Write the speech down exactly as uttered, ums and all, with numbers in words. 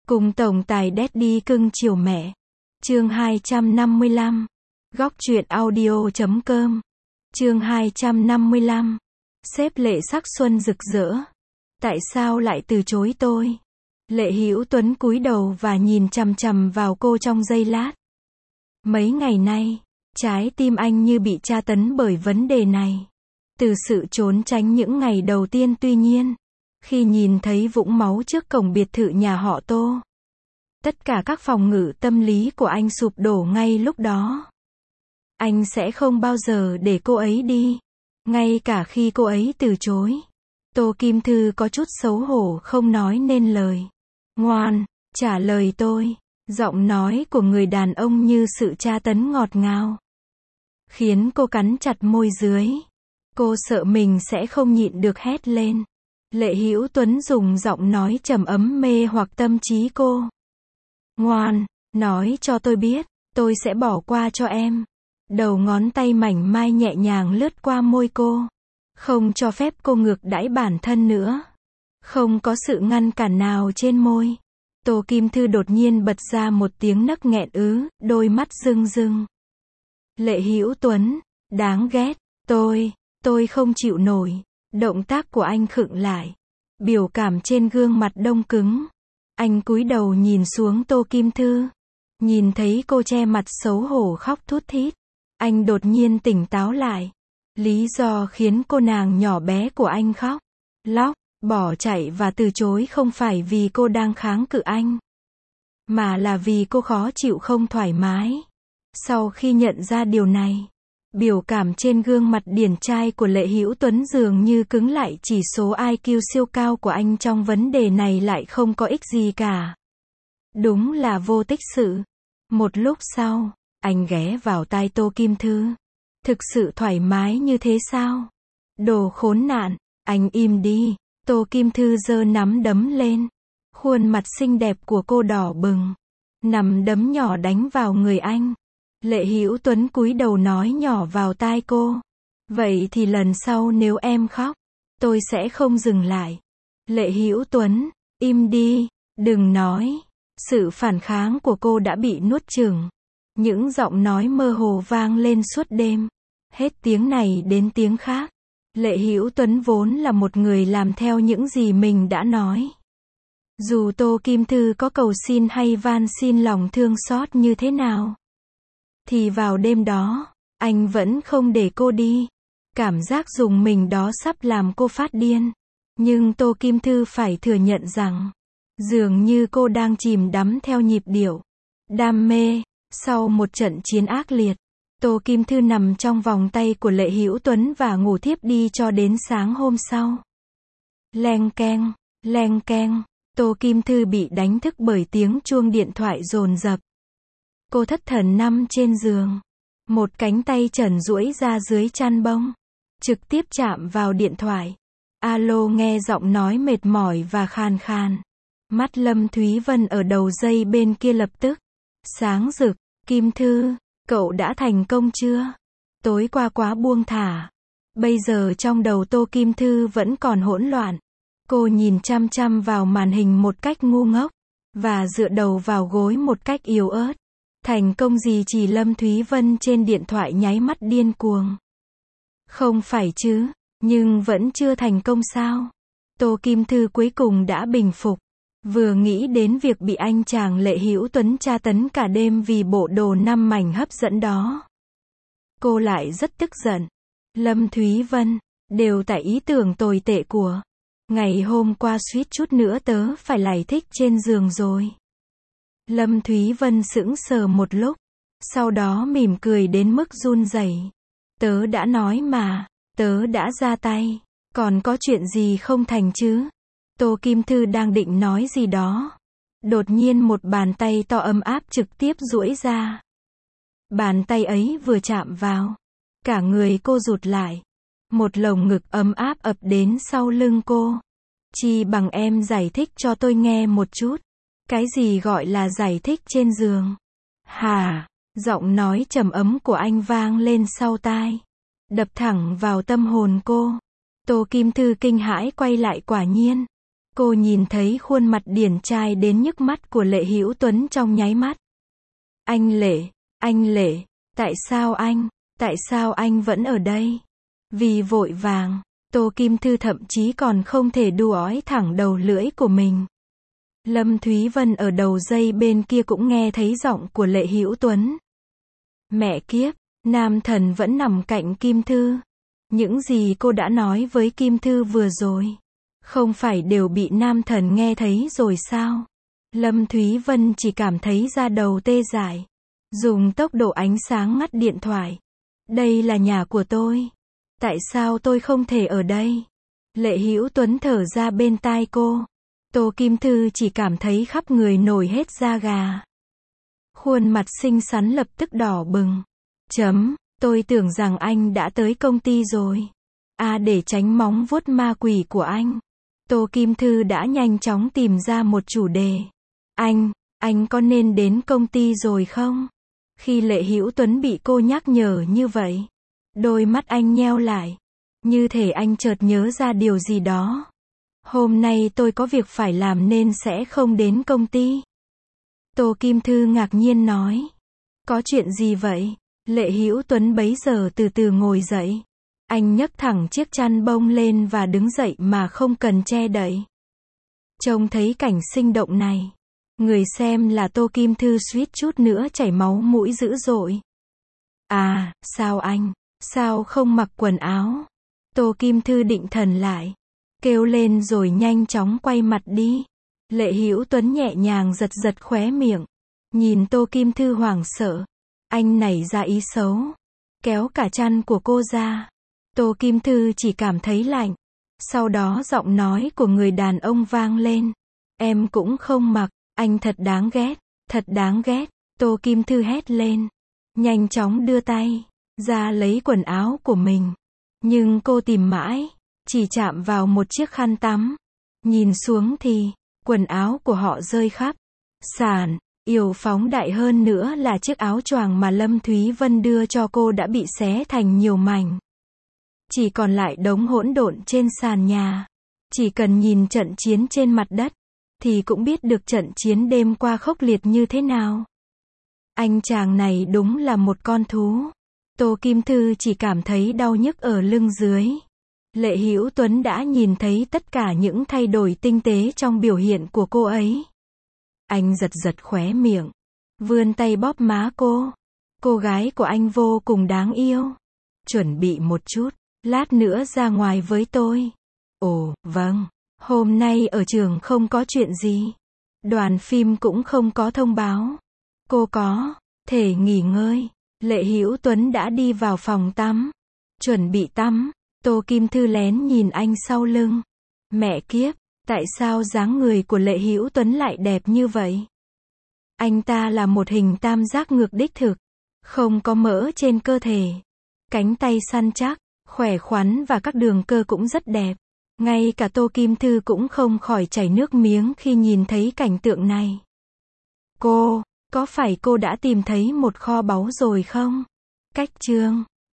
Cùng tổng tài Daddy cưng chiều mẹ. Chương hai trăm năm mươi lăm. Góc truyện audio chấm com. Chương hai trăm năm mươi lăm. Sếp Lệ sắc xuân rực rỡ. Tại sao lại từ chối tôi? Lệ Hữu Tuấn cúi đầu và nhìn chằm chằm vào cô trong giây lát. Mấy ngày nay, trái tim anh như bị tra tấn bởi vấn đề này. Từ sự trốn tránh những ngày đầu tiên, tuy nhiên, khi nhìn thấy vũng máu trước cổng biệt thự nhà họ Tô, tất cả các phòng ngự tâm lý của anh sụp đổ ngay lúc đó. Anh sẽ không bao giờ để cô ấy đi, ngay cả khi cô ấy từ chối. Tô Kim Thư có chút xấu hổ không nói nên lời. Ngoan, trả lời tôi. Giọng nói của người đàn ông như sự tra tấn ngọt ngào, khiến cô cắn chặt môi dưới. Cô sợ mình sẽ không nhịn được hét lên. Lệ Hữu Tuấn dùng giọng nói trầm ấm mê hoặc tâm trí cô. Ngoan, nói cho tôi biết, tôi sẽ bỏ qua cho em. Đầu ngón tay mảnh mai nhẹ nhàng lướt qua môi cô, không cho phép cô ngược đãi bản thân nữa. Không có sự ngăn cản nào trên môi. Tô Kim Thư đột nhiên bật ra một tiếng nấc nghẹn ứ, đôi mắt rưng rưng. Lệ Hữu Tuấn, đáng ghét, tôi, tôi không chịu nổi. Động tác của anh khựng lại. Biểu cảm trên gương mặt đông cứng. Anh cúi đầu nhìn xuống Tô Kim Thư. Nhìn thấy cô che mặt xấu hổ khóc thút thít. Anh đột nhiên tỉnh táo lại. Lý do khiến cô nàng nhỏ bé của anh khóc, lóc, bỏ chạy và từ chối không phải vì cô đang kháng cự anh, mà là vì cô khó chịu không thoải mái. Sau khi nhận ra điều này, biểu cảm trên gương mặt điển trai của Lệ Hữu Tuấn dường như cứng lại. Chỉ số i kiu siêu cao của anh trong vấn đề này lại không có ích gì cả. Đúng là vô tích sự. Một lúc sau, anh ghé vào tai Tô Kim Thư. Thực sự thoải mái như thế sao? Đồ khốn nạn, anh im đi. Tô Kim Thư giơ nắm đấm lên. Khuôn mặt xinh đẹp của cô đỏ bừng. Nắm đấm nhỏ đánh vào người anh. Lệ Hữu Tuấn cúi đầu nói nhỏ vào tai cô. Vậy thì lần sau nếu em khóc, tôi sẽ không dừng lại. Lệ Hữu Tuấn, im đi, đừng nói. Sự phản kháng của cô đã bị nuốt chửng. Những giọng nói mơ hồ vang lên suốt đêm. Hết tiếng này đến tiếng khác. Lệ Hữu Tuấn vốn là một người làm theo những gì mình đã nói. Dù Tô Kim Thư có cầu xin hay van xin lòng thương xót như thế nào, thì vào đêm đó, anh vẫn không để cô đi. Cảm giác dùng mình đó sắp làm cô phát điên. Nhưng Tô Kim Thư phải thừa nhận rằng, dường như cô đang chìm đắm theo nhịp điệu đam mê. Sau một trận chiến ác liệt, Tô Kim Thư nằm trong vòng tay của Lệ Hữu Tuấn và ngủ thiếp đi cho đến sáng hôm sau. Leng keng, leng keng, Tô Kim Thư bị đánh thức bởi tiếng chuông điện thoại dồn dập. Cô thất thần nằm trên giường. Một cánh tay trần duỗi ra dưới chăn bông, trực tiếp chạm vào điện thoại. Alo, nghe giọng nói mệt mỏi và khàn khàn. Mắt Lâm Thúy Vân ở đầu dây bên kia lập tức sáng rực. Kim Thư, cậu đã thành công chưa? Tối qua quá buông thả. Bây giờ trong đầu Tô Kim Thư vẫn còn hỗn loạn. Cô nhìn chăm chăm vào màn hình một cách ngu ngốc, và dựa đầu vào gối một cách yếu ớt. Thành công gì? Chỉ Lâm Thúy Vân trên điện thoại nháy mắt điên cuồng. Không phải chứ, nhưng vẫn chưa thành công sao? Tô Kim Thư cuối cùng đã bình phục. Vừa nghĩ đến việc bị anh chàng Lệ Hữu Tuấn tra tấn cả đêm vì bộ đồ năm mảnh hấp dẫn đó, cô lại rất tức giận. Lâm Thúy Vân, đều tại ý tưởng tồi tệ của ngày hôm qua, suýt chút nữa tớ phải lải thích trên giường rồi. Lâm Thúy Vân sững sờ một lúc, sau đó mỉm cười đến mức run rẩy. Tớ đã nói mà, tớ đã ra tay, còn có chuyện gì không thành chứ? Tô Kim Thư đang định nói gì đó. Đột nhiên một bàn tay to ấm áp trực tiếp duỗi ra. Bàn tay ấy vừa chạm vào, cả người cô rụt lại. Một lồng ngực ấm áp ập đến sau lưng cô. Chi bằng em giải thích cho tôi nghe một chút. Cái gì gọi là giải thích trên giường? Hả? Giọng nói trầm ấm của anh vang lên sau tai, đập thẳng vào tâm hồn cô. Tô Kim Thư kinh hãi quay lại, quả nhiên Cô nhìn thấy khuôn mặt điển trai đến nhức mắt của Lệ Hữu Tuấn trong nháy mắt. Anh Lệ, anh Lệ, tại sao anh, tại sao anh vẫn ở đây? Vì vội vàng, Tô Kim Thư thậm chí còn không thể đu ói thẳng đầu lưỡi của mình. Lâm Thúy Vân ở đầu dây bên kia cũng nghe thấy giọng của Lệ Hữu Tuấn. Mẹ kiếp, nam thần vẫn nằm cạnh Kim Thư. Những gì cô đã nói với Kim Thư vừa rồi, không phải đều bị nam thần nghe thấy rồi sao? Lâm Thúy Vân chỉ cảm thấy da đầu tê dại. Dùng tốc độ ánh sáng ngắt điện thoại. Đây là nhà của tôi. Tại sao tôi không thể ở đây? Lệ Hữu Tuấn thở ra bên tai cô. Tô Kim Thư chỉ cảm thấy khắp người nổi hết da gà. Khuôn mặt xinh xắn lập tức đỏ bừng. Chấm, tôi tưởng rằng anh đã tới công ty rồi. À, để tránh móng vuốt ma quỷ của anh, Tô Kim Thư đã nhanh chóng tìm ra một chủ đề. Anh, anh có nên đến công ty rồi không? Khi Lệ Hữu Tuấn bị cô nhắc nhở như vậy, đôi mắt anh nheo lại. Như thể anh chợt nhớ ra điều gì đó. Hôm nay tôi có việc phải làm nên sẽ không đến công ty. Tô Kim Thư ngạc nhiên nói. Có chuyện gì vậy? Lệ Hữu Tuấn bấy giờ từ từ ngồi dậy. Anh nhấc thẳng chiếc chăn bông lên và đứng dậy mà không cần che đậy. Trông thấy cảnh sinh động này, người xem là Tô Kim Thư suýt chút nữa chảy máu mũi dữ dội. À, sao anh, sao không mặc quần áo? Tô Kim Thư định thần lại, kêu lên rồi nhanh chóng quay mặt đi. Lệ Hữu Tuấn nhẹ nhàng giật giật khóe miệng, nhìn Tô Kim Thư hoảng sợ. Anh nảy ra ý xấu, kéo cả chăn của cô ra. Tô Kim Thư chỉ cảm thấy lạnh. Sau đó giọng nói của người đàn ông vang lên. Em cũng không mặc, anh thật đáng ghét, thật đáng ghét. Tô Kim Thư hét lên, nhanh chóng đưa tay ra lấy quần áo của mình. Nhưng cô tìm mãi, chỉ chạm vào một chiếc khăn tắm. Nhìn xuống thì, quần áo của họ rơi khắp sàn. Yêu phóng đại hơn nữa là chiếc áo choàng mà Lâm Thúy Vân đưa cho cô đã bị xé thành nhiều mảnh. Chỉ còn lại đống hỗn độn trên sàn nhà. Chỉ cần nhìn trận chiến trên mặt đất, thì cũng biết được trận chiến đêm qua khốc liệt như thế nào. Anh chàng này đúng là một con thú. Tô Kim Thư chỉ cảm thấy đau nhức ở lưng dưới. Lệ Hữu Tuấn đã nhìn thấy tất cả những thay đổi tinh tế trong biểu hiện của cô ấy. Anh giật giật khóe miệng, vươn tay bóp má cô. Cô gái của anh vô cùng đáng yêu. Chuẩn bị một chút, lát nữa ra ngoài với tôi. Ồ, vâng, hôm nay ở trường không có chuyện gì. Đoàn phim cũng không có thông báo. Cô có thể nghỉ ngơi. Lệ Hữu Tuấn đã đi vào phòng tắm, chuẩn bị tắm. Tô Kim Thư lén nhìn anh sau lưng. Mẹ kiếp, tại sao dáng người của Lệ Hữu Tuấn lại đẹp như vậy? Anh ta là một hình tam giác ngược đích thực, không có mỡ trên cơ thể. Cánh tay săn chắc, khỏe khoắn và các đường cơ cũng rất đẹp. Ngay cả Tô Kim Thư cũng không khỏi chảy nước miếng khi nhìn thấy cảnh tượng này. Cô, có phải cô đã tìm thấy một kho báu rồi không? Cách chương